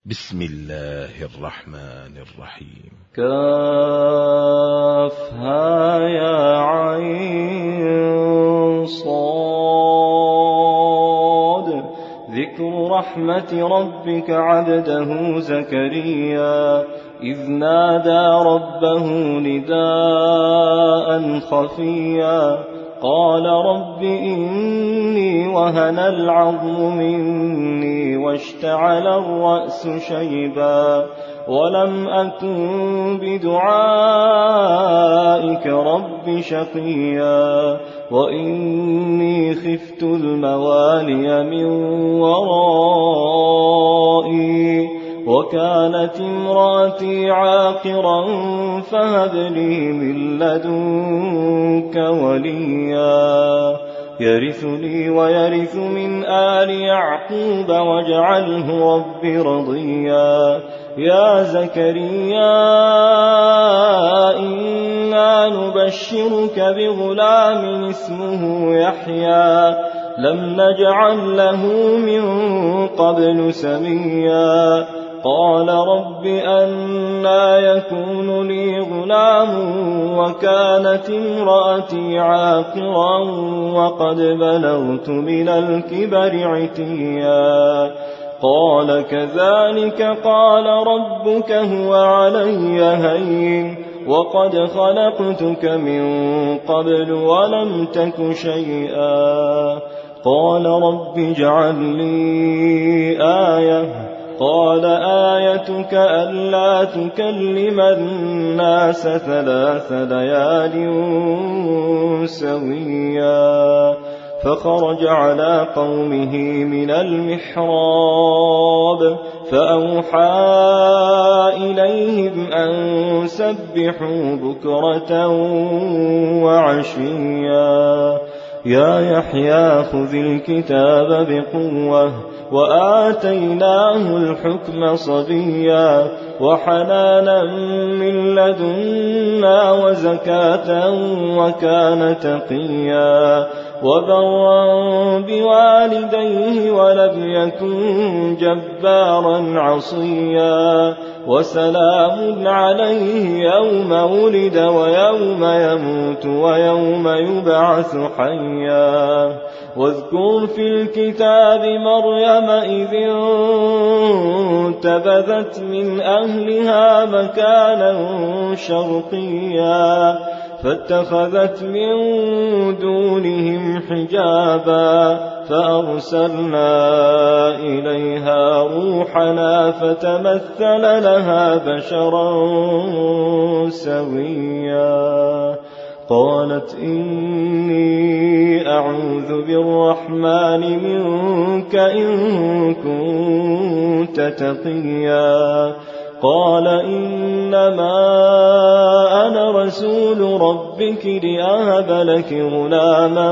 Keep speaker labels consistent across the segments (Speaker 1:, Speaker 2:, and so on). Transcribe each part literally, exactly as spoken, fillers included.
Speaker 1: بسم الله الرحمن الرحيم.
Speaker 2: كافها يا عين صاد. ذكر رحمة ربك عبده زكريا إذ نادى ربه نداء خفيا قال رب إني وهن العظم مني واشتعل الرأس شيبا ولم أكن بدعائك رب شقيا وإني خفت الموالي من ورائي وكانت امرأتي عاقرا فهب لي من لدنك وليا يرثني ويرث من آل يعقوب واجعله رب رضيا. يا زكريا إنا نبشرك بغلام اسمه يحيى لم نجعل له من قبل سميا قال رب أنى يكون لي غلام وكانت امرأتي عاقرا وقد بلغت من الكبر عتيا قال كذلك قال ربك هو علي هين وقد خلقتك من قبل ولم تك شيئا قال رب اجعل لي آية قال آيتك ألا تكلم الناس ثلاث ليال سويا فخرج على قومه من المحراب فأوحى إليهم أن سبحوا بكرة وعشيا يا يحيى خذ الكتاب بقوة وآتيناه الحكم صبيا وحنانا من لدنا وزكاة وكان تقيا وبرا بوالديه ولم يكن جبارا عصيا وسلام عليه يوم ولد ويوم يموت ويوم يبعث حيا واذكر في الكتاب مريم إذ انتبذت من أهلها مكانا شرقيا فاتخذت من دونهم حجابا فأرسلنا إليها روحنا فتمثل لها بشرا سويا قالت إني أعوذ بالرحمن منك إن كنت تقيا قال إنما أنا رسول ربك لأهب لك غلاما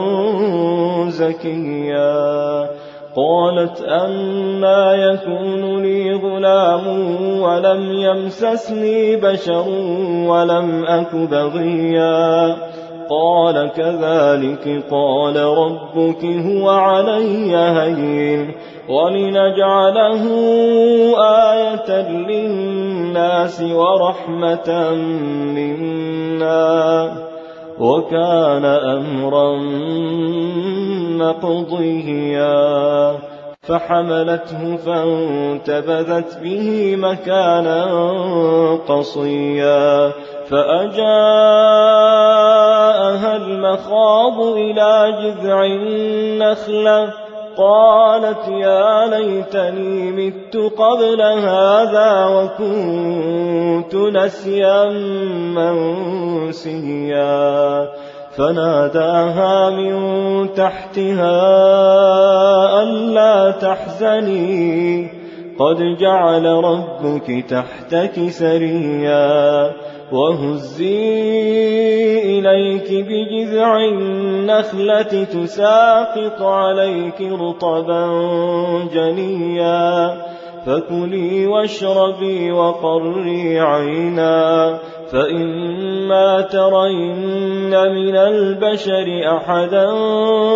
Speaker 2: زكيا قالت أنى يكون لي غلام ولم يمسسني بشر ولم أك بغيا قال كذلك قال ربك هو علي هين ولنجعله آية للناس ورحمة منا وكان أمرا مقضيا فحملته فانتبذت به مكانا قصيا فأجاءها المخاض إلى جذع النخلة قالت يا ليتني مت قبل هذا وكنت نسيا منسيا فناداها من تحتها ألا تحزني قد جعل ربك تحتك سريا وهزي إليك بجذع النخلة تساقط عليك رطبا جنيا فكلي واشربي وقري عينا فإما ترين من البشر أحدا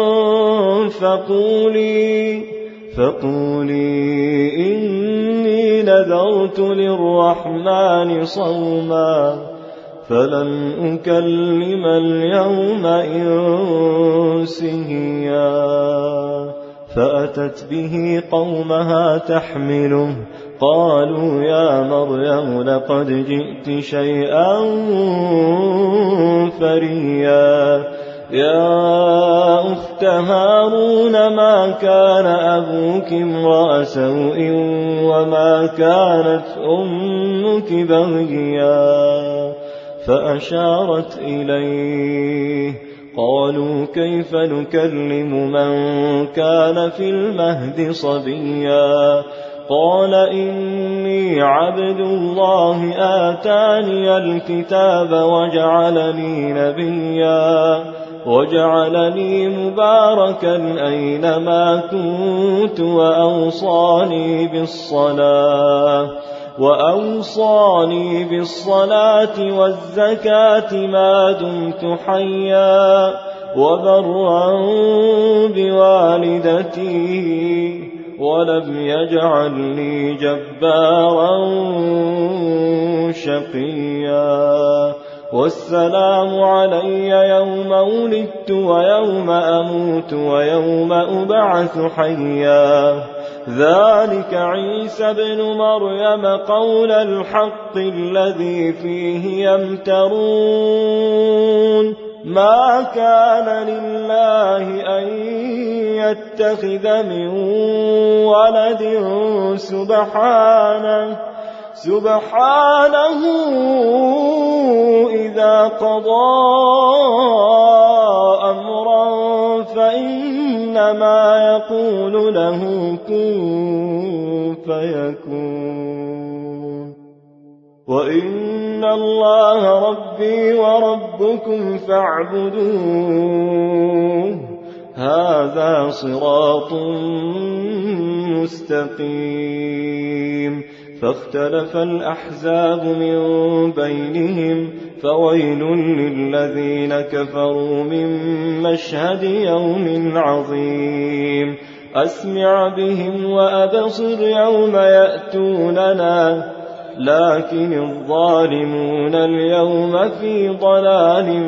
Speaker 2: فقولي فقولي إني نذرت للرحمن صوما فلن أكلم اليوم إنسيا فأتت به قومها تحمله قالوا يا مريم لقد جئت شيئا فريا يا أخت هارون ما كان أبوك امرأ سوء وما كانت أمك بغيا فأشارت إليه قالوا كيف نكلم من كان في المهد صبيا قال إني عبد الله آتاني الكتاب وجعلني نبيا وجعلني مباركا أينما كنت وأوصاني بالصلاة وأوصاني بالصلاة والزكاة ما دمت حيا وبرا بوالدتي ولم يجعلني جبارا شقيا والسلام علي يوم ولدت ويوم أموت ويوم أبعث حيا ذلك عيسى بن مريم قول الحق الذي فيه يمترون ما كان لله أن يتخذ من ولد سبحانه سبحانه إذا قضى أمرا فإنما يقول له كن فيكون وإن الله ربي وربكم فاعبدوه هذا صراط مستقيم فاختلف الأحزاب من بينهم فويل للذين كفروا من مشهد يوم عظيم أسمع بهم وأبصر يوم يأتوننا لكن الظالمون اليوم في ضلال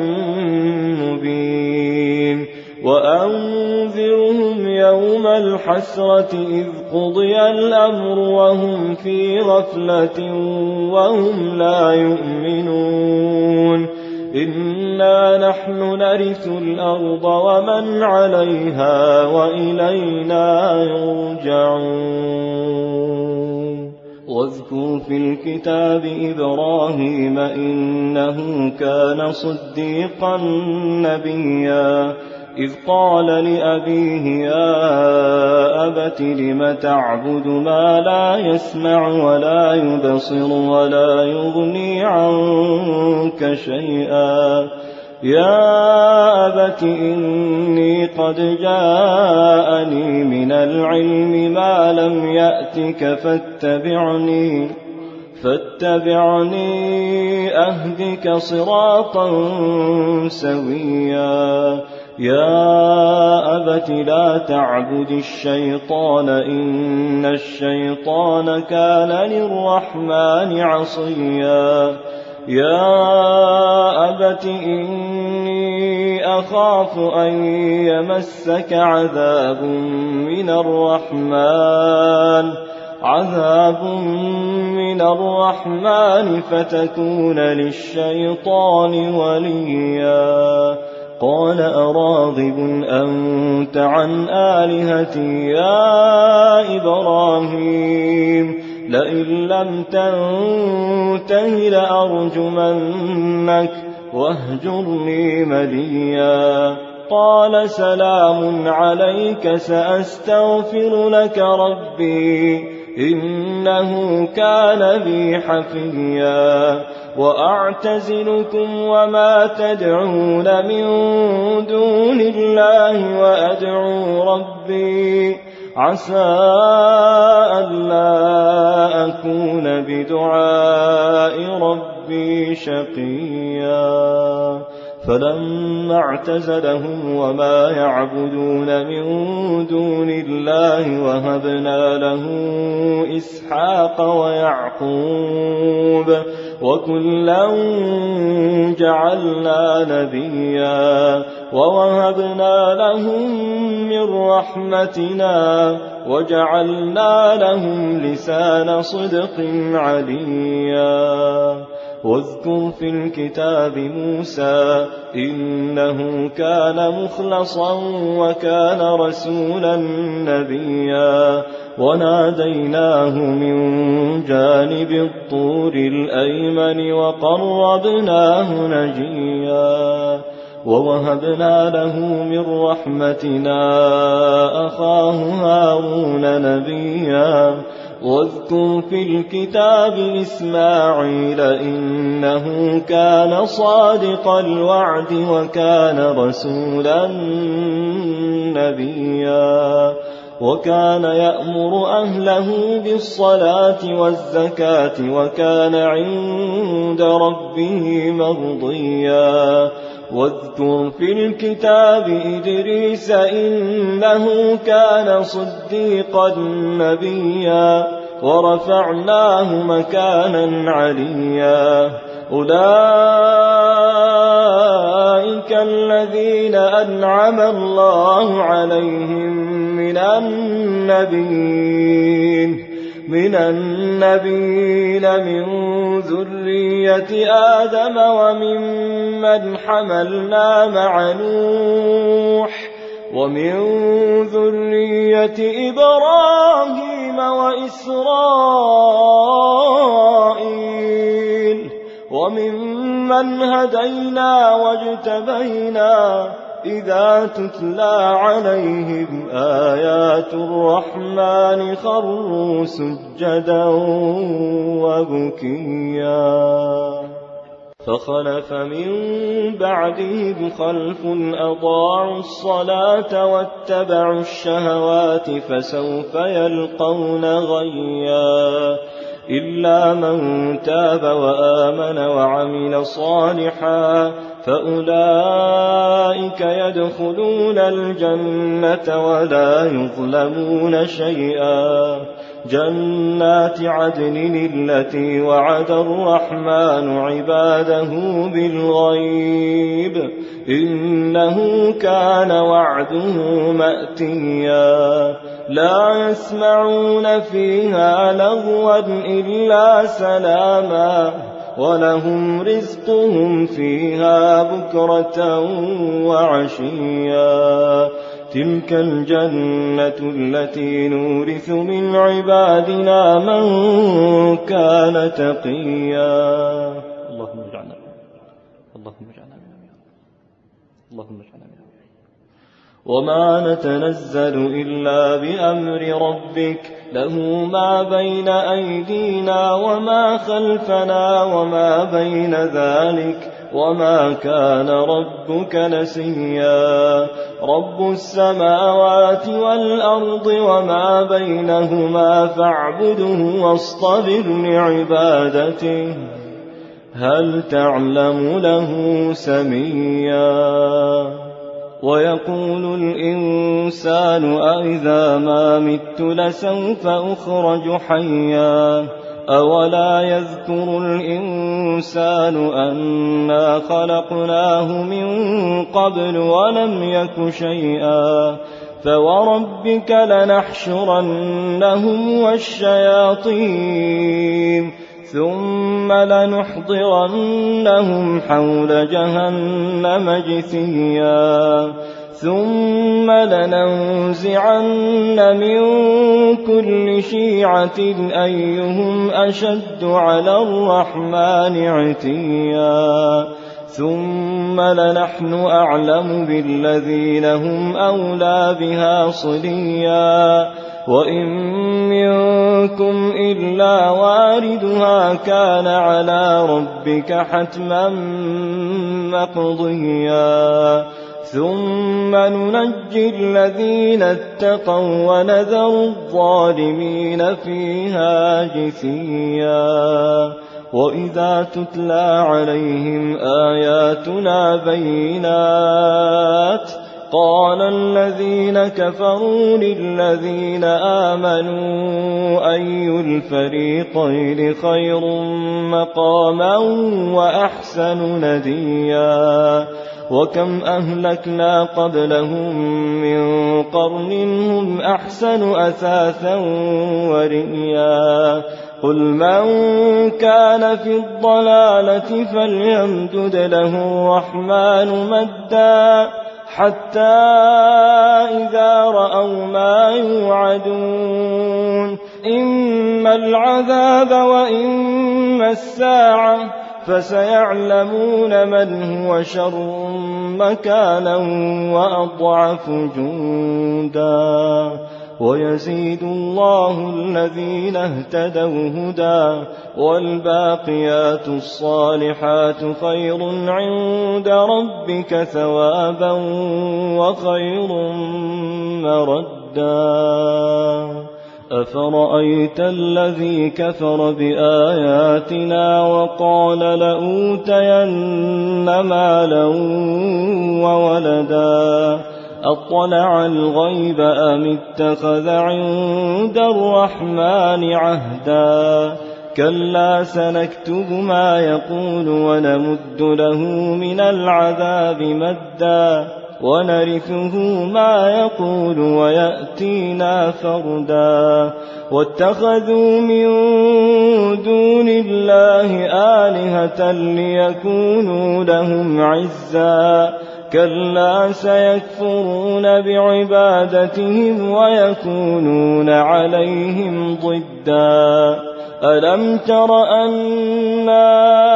Speaker 2: مبين وأنذرهم يوم الحسرة إذ قضي الأمر وهم في غفلة وهم لا يؤمنون إنا نحن نرث الأرض ومن عليها وإلينا يرجعون واذكر في الكتاب إبراهيم إنه كان صديقا نبيا إذ قال لأبيه يا أبت لم تعبد ما لا يسمع ولا يبصر ولا يغني عنك شيئا يا أبت إني قد جاءني من العلم ما لم يأتك فاتبعني فاتبعني أهدك صراطا سويا يا أبت لا تعبد الشيطان إن الشيطان كان للرحمن عصيا يا أبت إني أخاف أن يمسك عذاب من الرحمن عذاب من الرحمن فتكون للشيطان وليا قال أراغب أنت عن آلهتي يا إبراهيم لئن لم تنته لأرجمنك واهجرني مليا قال سلام عليك سأستغفر لك ربي إنه كان بي حفيا وأعتزلكم وما تدعون من دون الله وأدعو ربي عسى ألا أكون بدعاء ربي شقيا فلما اعتزلهم وما يعبدون من دون الله وهبنا له إسحاق ويعقوب وكلا جعلنا نبيا ووهبنا لهم من رحمتنا وجعلنا لهم لسان صدق عليا واذكر في الكتاب موسى إنه كان مخلصا وكان رسولا نبيا وناديناه من جانب الطور الأيمن وقربناه نجيا ووهبنا له من رحمتنا أخاه هارون نبيا واذكر في الكتاب إسماعيل إنه كان صادق الوعد وكان رسولا نبيا وكان يأمر أهله بالصلاة والزكاة وكان عند ربه مرضيا واذكر في الكتاب إدريس إنه كان صديقا نبيا ورفعناه مكانا عليا أولئك الذين أنعم الله عليهم من النبيين من النبيين من ذرية آدم وممن حملنا مع نوح ومن ذرية إبراهيم وإسرائيل وممن هدينا واجتبينا إذا تتلى عليهم آيات الرحمن خروا سجدا وبكيا فخلف من بعدهم خلف أضاعوا الصلاة واتبعوا الشهوات فسوف يلقون غيا إلا من تاب وآمن وعمل صالحا فأولئك يدخلون الجنة ولا يظلمون شيئا جنات عدن التي وعد الرحمن عباده بالغيب إنه كان وعده مأتيا لا يسمعون فيها لغوا إلا سلاما ولهم رزقهم فيها بكرة وعشيا تلك الجنة التي نورث من عبادنا من كان تقيا اللهم اجعلنا اللهم اجعلنا اللهم اجعلنا وما نتنزل إلا بأمر ربك له ما بين أيدينا وما خلفنا وما بين ذلك وما كان ربك نسيا رب السماوات والأرض وما بينهما فاعبده واصطبر لعبادته هل تعلم له سميا ويقول الإنسان أإذا ما مت لسوف أخرج حيا أولا يذكر الإنسان أنا خلقناه من قبل ولم يك شيئا فوربك لنحشرنهم والشياطين ثم لنحضرنهم حول جهنم جثيا ثم لننزعن من كل شيعة أيهم أشد على الرحمن عتيا ثم لنحن أعلم بالذين هم أولى بها صليا وإن منكم إلا واردها كان على ربك حتما مقضيا ثم ننجي الذين اتقوا ونذر الظالمين فيها جثيا وإذا تتلى عليهم آياتنا بينات قال الذين كفروا للذين آمنوا أي الفريقين خير مقاما وأحسن نديا وكم أهلكنا قبلهم من قرن هم أحسن أثاثا ورئيا قل من كان في الضلالة فليمدد له الرحمن مدا حتى إذا رأوا ما يوعدون إما العذاب وإما الساعة فسيعلمون من هو شر مكانا وأضعف جندا ويزيد الله الذين اهتدوا هدى والباقيات الصالحات خير عند ربك ثوابا وخير مردا أفرأيت الذي كفر بآياتنا وقال لأوتين مالا وولدا أطلع الغيب أم اتخذ عند الرحمن عهدا كلا سنكتب ما يقول ونمد له من العذاب مدا ونرثه ما يقول ويأتينا فردا واتخذوا من دون الله آلهة ليكونوا لهم عزا كلا سيكفرون بعبادتهم ويكونون عليهم ضدا ألم تر أنا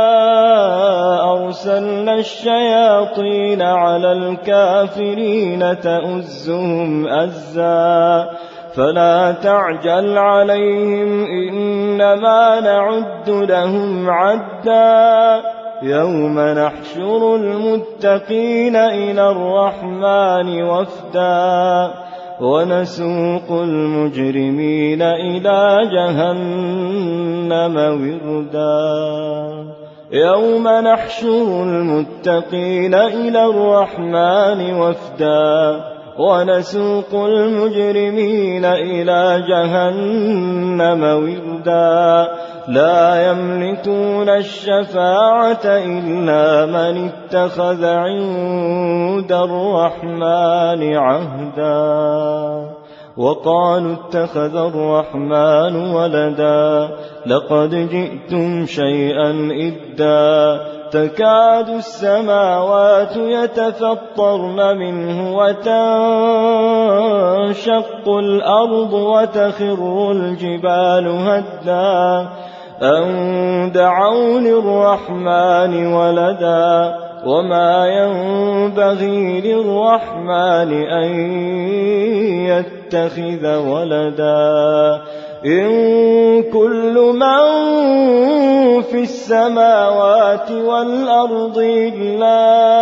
Speaker 2: أرسلنا الشياطين على الكافرين تؤزهم أزا فلا تعجل عليهم إنما نعد لهم عدا يوم نحشر المتقين إلى الرحمن وفدا ونسوق المجرمين إلى جهنم وردا يوم نحشر المتقين إلى الرحمن وفدا ونسوق المجرمين إلى جهنم وردا لا يملكون الشفاعة إلا من اتخذ عند الرحمن عهدا وقالوا اتخذ الرحمن ولدا لقد جئتم شيئا إدا تكاد السماوات يتفطرن منه وتنشق الأرض وتخر الجبال هدا أن دعوا للرحمن ولدا وما ينبغي للرحمن أن يتخذ ولدا إن كل من في السماوات والأرض إلا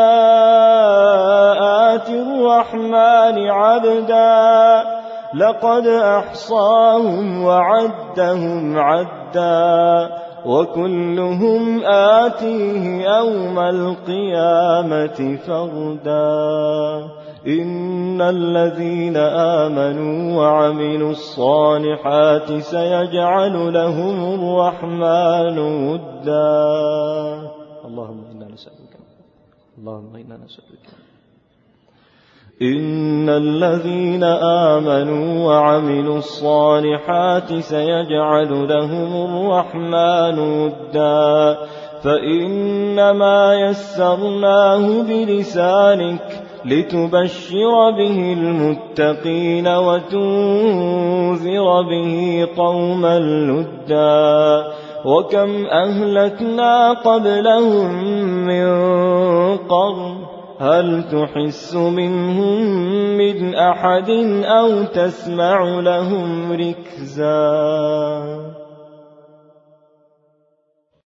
Speaker 2: آتي الرحمن عبدا لقد أحصاهم وعدهم عدا وكلهم آتيه يوم القيامة فردا إن الذين آمنوا وعملوا الصالحات سيجعل لهم الرحمن ودا اللهم إنا نسألك اللهم إنا نسألك إن الذين آمنوا وعملوا الصالحات سيجعل لهم الرحمن ودا فإنما يسرناه بلسانك لتبشر به المتقين وتنذر به قوما لدا وكم أهلكنا قبلهم من قرن هل تحس منهم من أحد أو تسمع لهم ركزا